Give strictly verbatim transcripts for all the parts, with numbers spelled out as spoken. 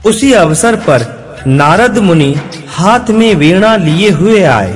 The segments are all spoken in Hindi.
उसी अवसर पर नारद मुनि हाथ में वीणा लिए हुए आए।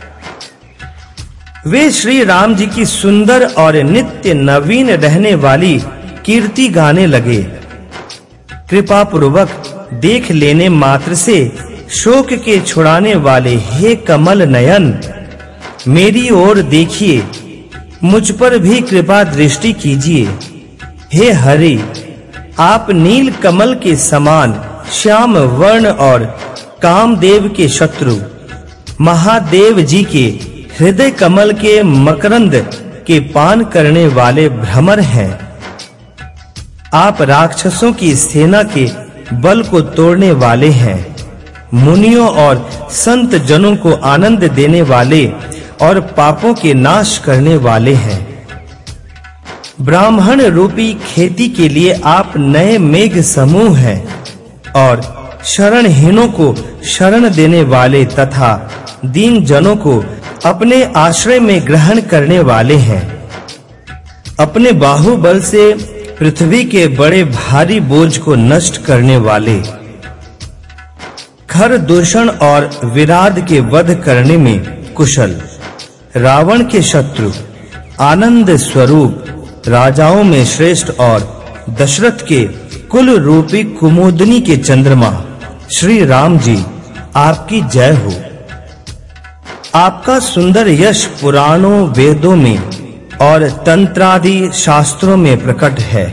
वे श्री राम जी की सुंदर और नित्य नवीन रहने वाली कीर्ति गाने लगे। कृपा पूर्वक देख लेने मात्र से शोक के छुड़ाने वाले हे कमल नयन, मेरी ओर देखिए, मुझ पर भी कृपा दृष्टि कीजिए। हे हरि, आप नील कमल के समान श्याम वर्ण और कामदेव के शत्रु महादेव जी के हृदय कमल के मकरंद के पान करने वाले भ्रमर हैं। आप राक्षसों की सेना के बल को तोड़ने वाले हैं। मुनियों और संत जनों को आनंद देने वाले और पापों के नाश करने वाले हैं। ब्राह्मण रूपी खेती के लिए आप नए मेघ समूह हैं और शरणहीनों को शरण देने वाले तथा दीन जनों को अपने आश्रय में ग्रहण करने वाले हैं। अपने बाहुबल से पृथ्वी के बड़े भारी बोझ को नष्ट करने वाले, खर दूषण और विराध के वध करने में कुशल, रावण के शत्रु, आनंद स्वरूप, राजाओं में श्रेष्ठ और दशरथ के कुल रूपी कुमुदनी के चंद्रमा श्री राम जी, आपकी जय हो। आपका सुंदर यश पुराणों, वेदों में और तंत्रादि शास्त्रों में प्रकट है।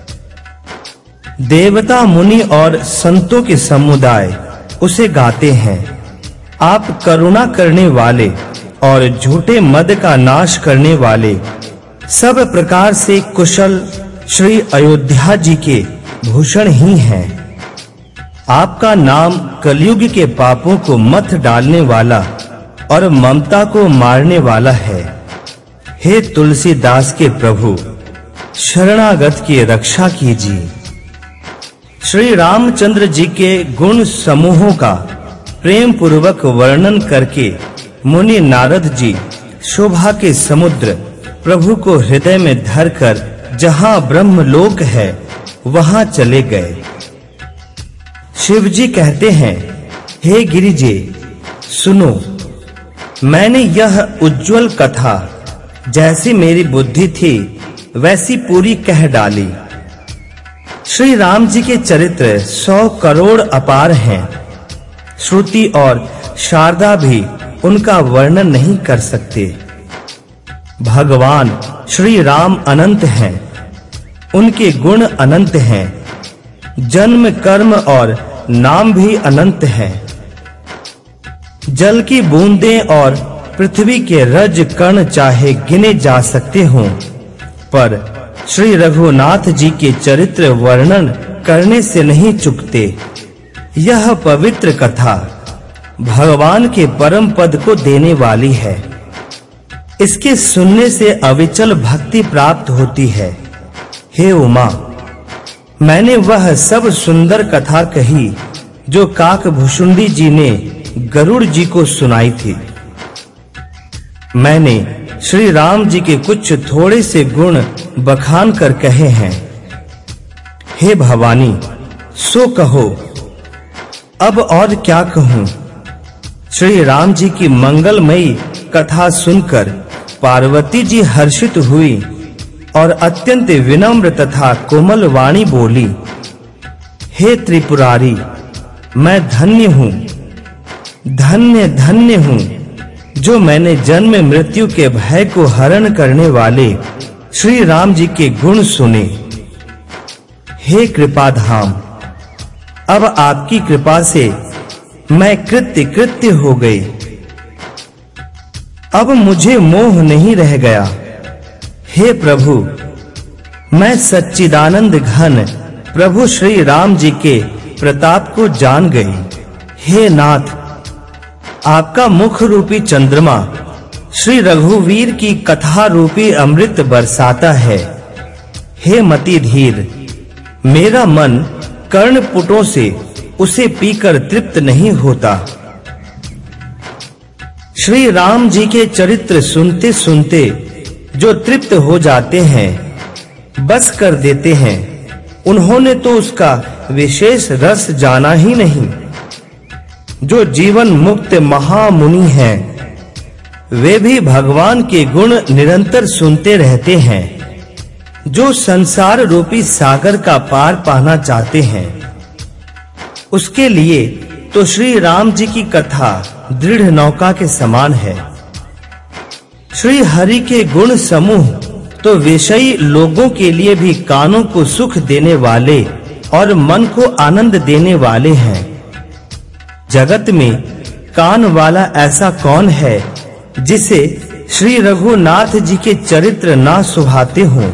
देवता, मुनि और संतों के समुदाय उसे गाते हैं। आप करुणा करने वाले और झूठे मद का नाश करने वाले, सब प्रकार से कुशल श्री अयोध्या जी के भूषण ही हैं। आपका नाम कलयुग के पापों को मथ डालने वाला और ममता को मारने वाला है। हे तुलसीदास के प्रभु, शरणागत की रक्षा कीजिए। श्री रामचंद्र जी के गुण समूहों का प्रेम पूर्वक वर्णन करके मुनि नारद जी शोभा के समुद्र प्रभु को हृदय में धरकर जहां ब्रह्मलोक है वहां चले गए। शिव जी कहते हैं, हे गिरिजे, सुनो, मैंने यह उज्जवल कथा जैसी मेरी बुद्धि थी वैसी पूरी कह डाली। श्री राम जी के चरित्र सौ करोड़ अपार हैं। श्रुति और शारदा भी उनका वर्णन नहीं कर सकते। भगवान श्री राम अनंत हैं, उनके गुण अनंत हैं, जन्म, कर्म और नाम भी अनंत हैं। जल की बूंदें और पृथ्वी के रज कण चाहे गिने जा सकते हों, पर श्री रघुनाथ जी के चरित्र वर्णन करने से नहीं चुकते। यह पवित्र कथा भगवान के परम पद को देने वाली है। इसके सुनने से अविचल भक्ति प्राप्त होती है। हे उमा, मैंने वह सब सुंदर कथा कही जो काकभूषुंडी जी ने गरुड़ जी को सुनाई थी। मैंने श्री राम जी के कुछ थोड़े से गुण बखान कर कहे हैं। हे भवानी, सो कहो, अब और क्या कहूं। श्री राम जी की मंगलमयी कथा सुनकर पार्वती जी हर्षित हुई और अत्यंत विनम्र तथा कोमल वाणी बोली, हे त्रिपुरारी, मैं धन्य हूँ, धन्य धन्य हूँ जो मैंने जन्म मृत्यु के भय को हरण करने वाले श्री राम जी के गुण सुने। हे कृपाधाम, अब आपकी कृपा से मैं कृत्य कृत्य हो गई। अब मुझे मोह नहीं रह गया। हे प्रभु, मैं सच्चिदानंद घन प्रभु श्री राम जी के प्रताप को जान गई। हे नाथ, आपका मुख रूपी चंद्रमा श्री रघुवीर की कथा रूपी अमृत बरसाता है। हे मति धीर, मेरा मन कर्णपुटों से उसे पीकर तृप्त नहीं होता। श्री राम जी के चरित्र सुनते सुनते जो तृप्त हो जाते हैं, बस कर देते हैं, उन्होंने तो उसका विशेष रस जाना ही नहीं। जो जीवन मुक्त महामुनि हैं, वे भी भगवान के गुण निरंतर सुनते रहते हैं। जो संसार रूपी सागर का पार पाना चाहते हैं, उसके लिए तो श्री राम जी की कथा दृढ़ नौका के समान है। श्री हरि के गुण समूह तो विषयी लोगों के लिए भी कानों को सुख देने वाले और मन को आनंद देने वाले हैं। जगत में कान वाला ऐसा कौन है जिसे श्री रघुनाथ जी के चरित्र ना सुहाते हों।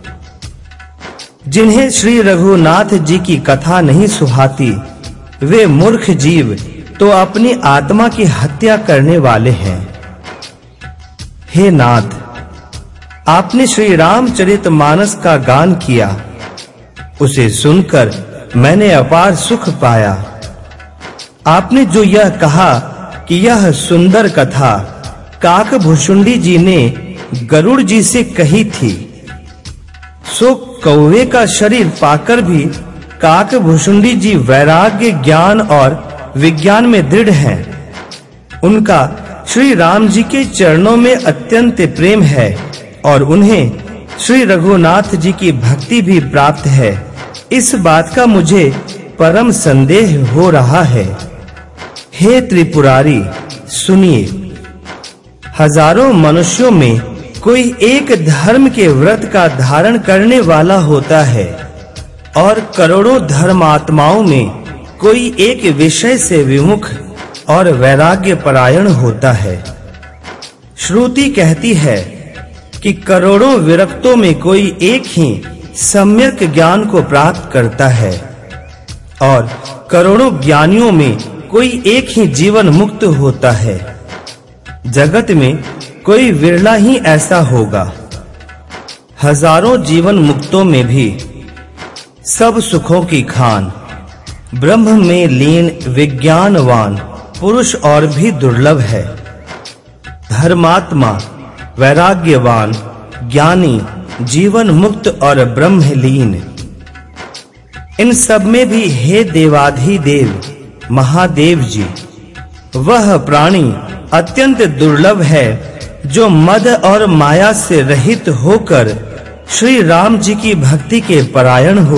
जिन्हें श्री रघुनाथ जी की कथा नहीं सुहाती, वे मूर्ख जीव तो अपनी आत्मा की हत्या करने वाले हैं। हे नाथ, आपने श्री रामचरितमानस का गान किया, उसे सुनकर मैंने अपार सुख पाया। आपने जो यह कहा कि यह सुंदर कथा काकभुशुंडी जी ने गरुड़ जी से कही थी, सो कौवे का शरीर पाकर भी काकभुशुंडी जी वैराग्य, ज्ञान और विज्ञान में दृढ़ हैं। उनका श्री राम जी के चरणों में अत्यंत प्रेम है और उन्हें श्री रघुनाथ जी की भक्ति भी प्राप्त है। इस बात का मुझे परम संदेह हो रहा है। हे त्रिपुरारी, सुनिए। हजारों मनुष्यों में कोई एक धर्म के व्रत का धारण करने वाला होता है और करोड़ों धर्मात्माओं में कोई एक विषय से विमुख और वैराग्य परायण होता है। श्रुति कहती है कि करोड़ों विरक्तों में कोई एक ही सम्यक ज्ञान को प्राप्त करता है और करोड़ों ज्ञानियों में कोई एक ही जीवन मुक्त होता है। जगत में कोई विरला ही ऐसा होगा। हजारों जीवन मुक्तों में भी सब सुखों की खान ब्रह्म में लीन विज्ञानवान पुरुष और भी दुर्लभ है। धर्मात्मा, वैराग्यवान, ज्ञानी, जीवन मुक्त और ब्रह्मलीन, इन सब में भी हे देवाधिदेव महादेव जी, वह प्राणी अत्यंत दुर्लभ है जो मद और माया से रहित होकर श्री राम जी की भक्ति के परायण हो।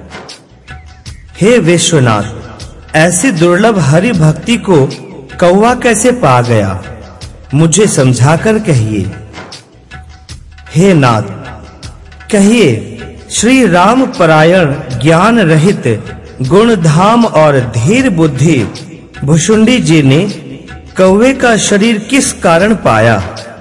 हे विश्वनाथ, ऐसी दुर्लभ हरि भक्ति को कौवा कैसे पा गया, मुझे समझाकर कहिए। हे नाथ, कहिए, श्री राम परायण ज्ञान रहित गुणधाम और धीर बुद्धि भुशुंडी जी ने कौवे का शरीर किस कारण पाया?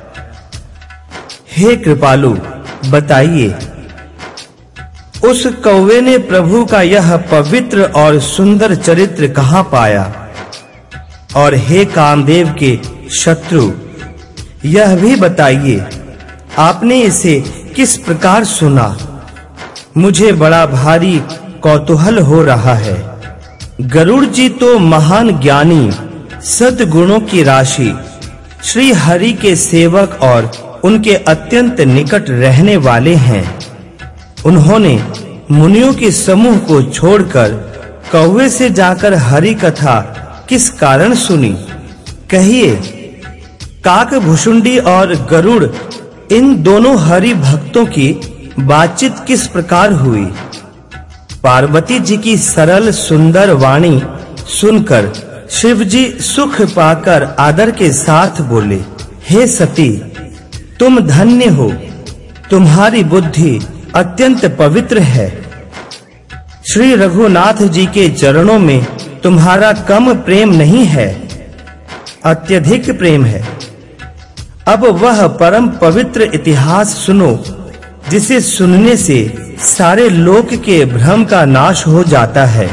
हे कृपालु, बताइए। उस कौवे ने प्रभु का यह पवित्र और सुंदर चरित्र कहां पाया? और हे कामदेव के शत्रु, यह भी बताइए, आपने इसे किस प्रकार सुना? मुझे बड़ा भारी कौतूहल हो रहा है। गरुड़ जी तो महान ज्ञानी, सद्गुणों की राशि, श्री हरि के सेवक और उनके अत्यंत निकट रहने वाले हैं। उन्होंने मुनियों के समूह को छोड़कर कौवे से जाकर हरि कथा किस कारण सुनी? कहिए, काकभुशुंडी और गरुड़, इन दोनों हरि भक्तों की बातचीत किस प्रकार हुई? पार्वती जी की सरल सुंदर वाणी सुनकर शिव जी सुख पाकर आदर के साथ बोले, हे सती, तुम धन्य हो, तुम्हारी बुद्धि अत्यंत पवित्र है। श्री रघुनाथ जी के चरणों में तुम्हारा कम प्रेम नहीं है, अत्यधिक प्रेम है। अब वह परम पवित्र इतिहास सुनो, जिसे सुनने से सारे लोक के भ्रम का नाश हो जाता है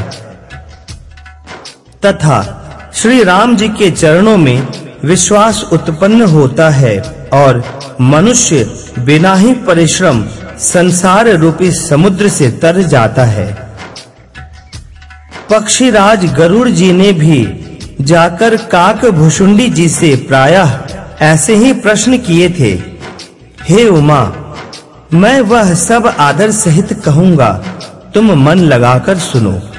तथा श्री राम जी के चरणों में विश्वास उत्पन्न होता है और मनुष्य बिना ही परिश्रम संसार रूपी समुद्र से तर जाता है। पक्षीराज गरुड़ जी ने भी जाकर काकभुशुंडी जी से प्रायः ऐसे ही प्रश्न किए थे। हे उमा, मैं वह सब आदर सहित कहूंगा, तुम मन लगाकर सुनो।